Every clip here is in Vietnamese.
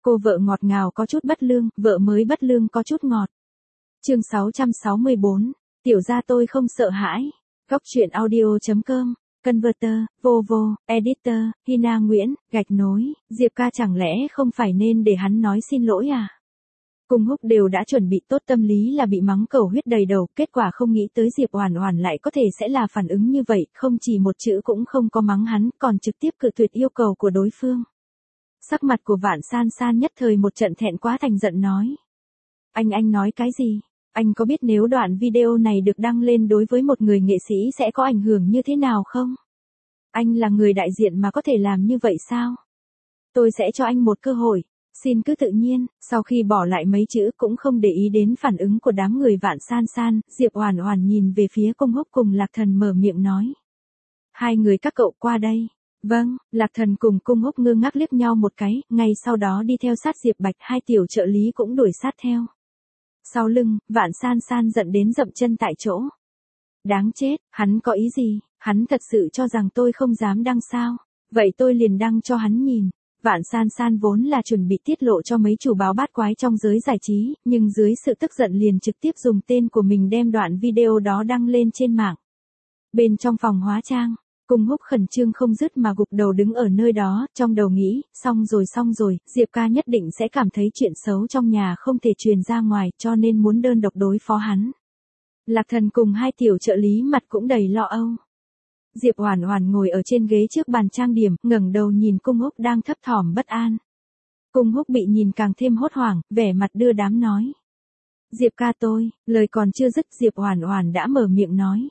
Cô vợ ngọt ngào có chút bất lương, vợ mới bất lương có chút ngọt. Chương 664, tiểu gia tôi không sợ hãi. Góc truyện audio.com, Converter, Vovo, Editor, Hina Nguyễn, gạch nối, Diệp ca chẳng lẽ không phải nên để hắn nói xin lỗi à? Cung Húc đều đã chuẩn bị tốt tâm lý là bị mắng cầu huyết đầy đầu, kết quả không nghĩ tới Diệp Oản Oản lại có thể sẽ là phản ứng như vậy, không chỉ một chữ cũng không có mắng hắn, còn trực tiếp cự tuyệt yêu cầu của đối phương. Sắc mặt của Vạn San San nhất thời một trận thẹn quá thành giận nói. Anh nói cái gì? Anh có biết nếu đoạn video này được đăng lên đối với một người nghệ sĩ sẽ có ảnh hưởng như thế nào không? Anh là người đại diện mà có thể làm như vậy sao? Tôi sẽ cho anh một cơ hội, xin cứ tự nhiên. Sau khi bỏ lại mấy chữ cũng không để ý đến phản ứng của đám người Vạn San San, Diệp Oản Oản nhìn về phía Cung Húc cùng Lạc Thần mở miệng nói. Hai người các cậu qua đây. Vâng, Lạc Thần cùng Cung Húc ngơ ngác liếc nhau một cái, ngay sau đó đi theo sát Diệp Bạch, hai tiểu trợ lý cũng đuổi sát theo. Sau lưng, Vạn San San giận đến dậm chân tại chỗ. Đáng chết, hắn có ý gì? Hắn thật sự cho rằng tôi không dám đăng sao? Vậy tôi liền đăng cho hắn nhìn. Vạn San San vốn là chuẩn bị tiết lộ cho mấy chủ báo bát quái trong giới giải trí, nhưng dưới sự tức giận liền trực tiếp dùng tên của mình đem đoạn video đó đăng lên trên mạng. Bên trong phòng hóa trang, Cung Húc khẩn trương không dứt mà gục đầu đứng ở nơi đó, trong đầu nghĩ, xong rồi, Diệp ca nhất định sẽ cảm thấy chuyện xấu trong nhà không thể truyền ra ngoài, cho nên muốn đơn độc đối phó hắn. Lạc Thần cùng hai tiểu trợ lý mặt cũng đầy lo âu. Diệp Oản Oản ngồi ở trên ghế trước bàn trang điểm, ngẩng đầu nhìn Cung Húc đang thấp thỏm bất an. Cung Húc bị nhìn càng thêm hốt hoảng, vẻ mặt đưa đám nói. Diệp ca tôi, lời còn chưa dứt Diệp Oản Oản đã mở miệng nói.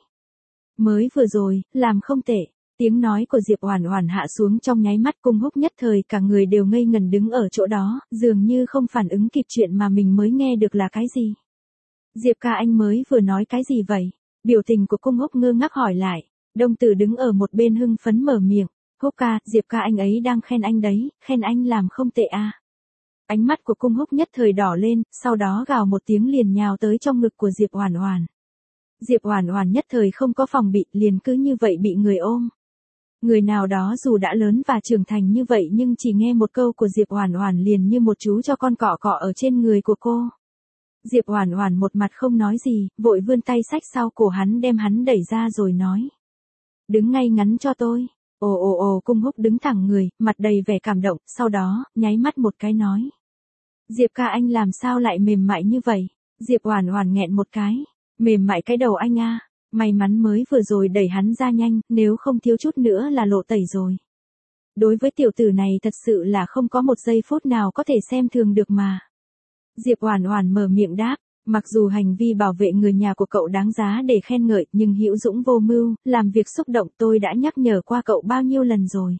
Mới vừa rồi, làm không tệ. Tiếng nói của Diệp Oản Oản hạ xuống trong nháy mắt, Cung Húc nhất thời cả người đều ngây ngần đứng ở chỗ đó, dường như không phản ứng kịp chuyện mà mình mới nghe được là cái gì. Diệp ca anh mới vừa nói cái gì vậy? Biểu tình của Cung Húc ngơ ngác hỏi lại. Đông Tử đứng ở một bên hưng phấn mở miệng. Húc ca, Diệp ca anh ấy đang khen anh đấy, khen anh làm không tệ à. Ánh mắt của Cung Húc nhất thời đỏ lên, sau đó gào một tiếng liền nhào tới trong ngực của Diệp Oản Oản. Diệp Oản Oản nhất thời không có phòng bị, liền cứ như vậy bị người ôm. Người nào đó dù đã lớn và trưởng thành như vậy nhưng chỉ nghe một câu của Diệp Oản Oản liền như một chú cho con cọ cọ ở trên người của cô. Diệp Oản Oản một mặt không nói gì, vội vươn tay xách sau cổ hắn đem hắn đẩy ra rồi nói. Đứng ngay ngắn cho tôi. Ồ, Cung Húc đứng thẳng người, mặt đầy vẻ cảm động, sau đó, nháy mắt một cái nói. Diệp ca anh làm sao lại mềm mại như vậy? Diệp Oản Oản nghẹn một cái. Mềm mại cái đầu anh à, may mắn mới vừa rồi đẩy hắn ra nhanh, nếu không thiếu chút nữa là lộ tẩy rồi. Đối với tiểu tử này thật sự là không có một giây phút nào có thể xem thường được mà. Diệp Oản Oản mở miệng đáp, mặc dù hành vi bảo vệ người nhà của cậu đáng giá để khen ngợi, nhưng hữu dũng vô mưu, làm việc xúc động, tôi đã nhắc nhở qua cậu bao nhiêu lần rồi.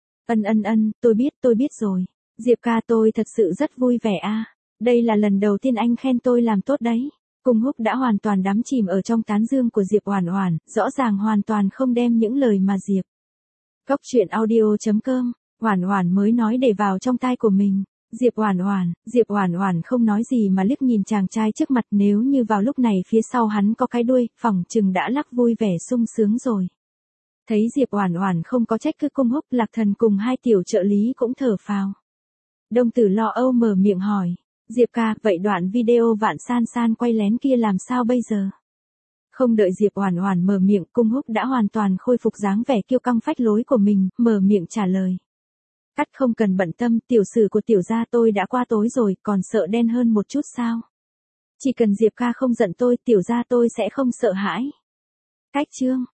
Ân, tôi biết rồi. Diệp ca tôi thật sự rất vui vẻ a. Đây là lần đầu tiên anh khen tôi làm tốt đấy. Cung Húc đã hoàn toàn đắm chìm ở trong tán dương của Diệp Oản Oản, rõ ràng hoàn toàn không đem những lời mà Diệp. Góc truyện audio.com, Oản Oản mới nói để vào trong tai của mình. Diệp Oản Oản không nói gì mà liếc nhìn chàng trai trước mặt, nếu như vào lúc này phía sau hắn có cái đuôi, phỏng chừng đã lắc vui vẻ sung sướng rồi. Thấy Diệp Oản Oản không có trách cứ Cung Húc, Lạc Thần cùng hai tiểu trợ lý cũng thở phào. Đông Tử lo âu mở miệng hỏi. Diệp ca, vậy đoạn video Vạn San San quay lén kia làm sao bây giờ? Không đợi Diệp Oản Oản mở miệng, Cung Húc đã hoàn toàn khôi phục dáng vẻ kiêu căng phách lối của mình, mở miệng trả lời. Cắt không cần bận tâm, tiểu sử của tiểu gia tôi đã qua tối rồi, còn sợ đen hơn một chút sao? Chỉ cần Diệp ca không giận tôi, tiểu gia tôi sẽ không sợ hãi. Cách chương.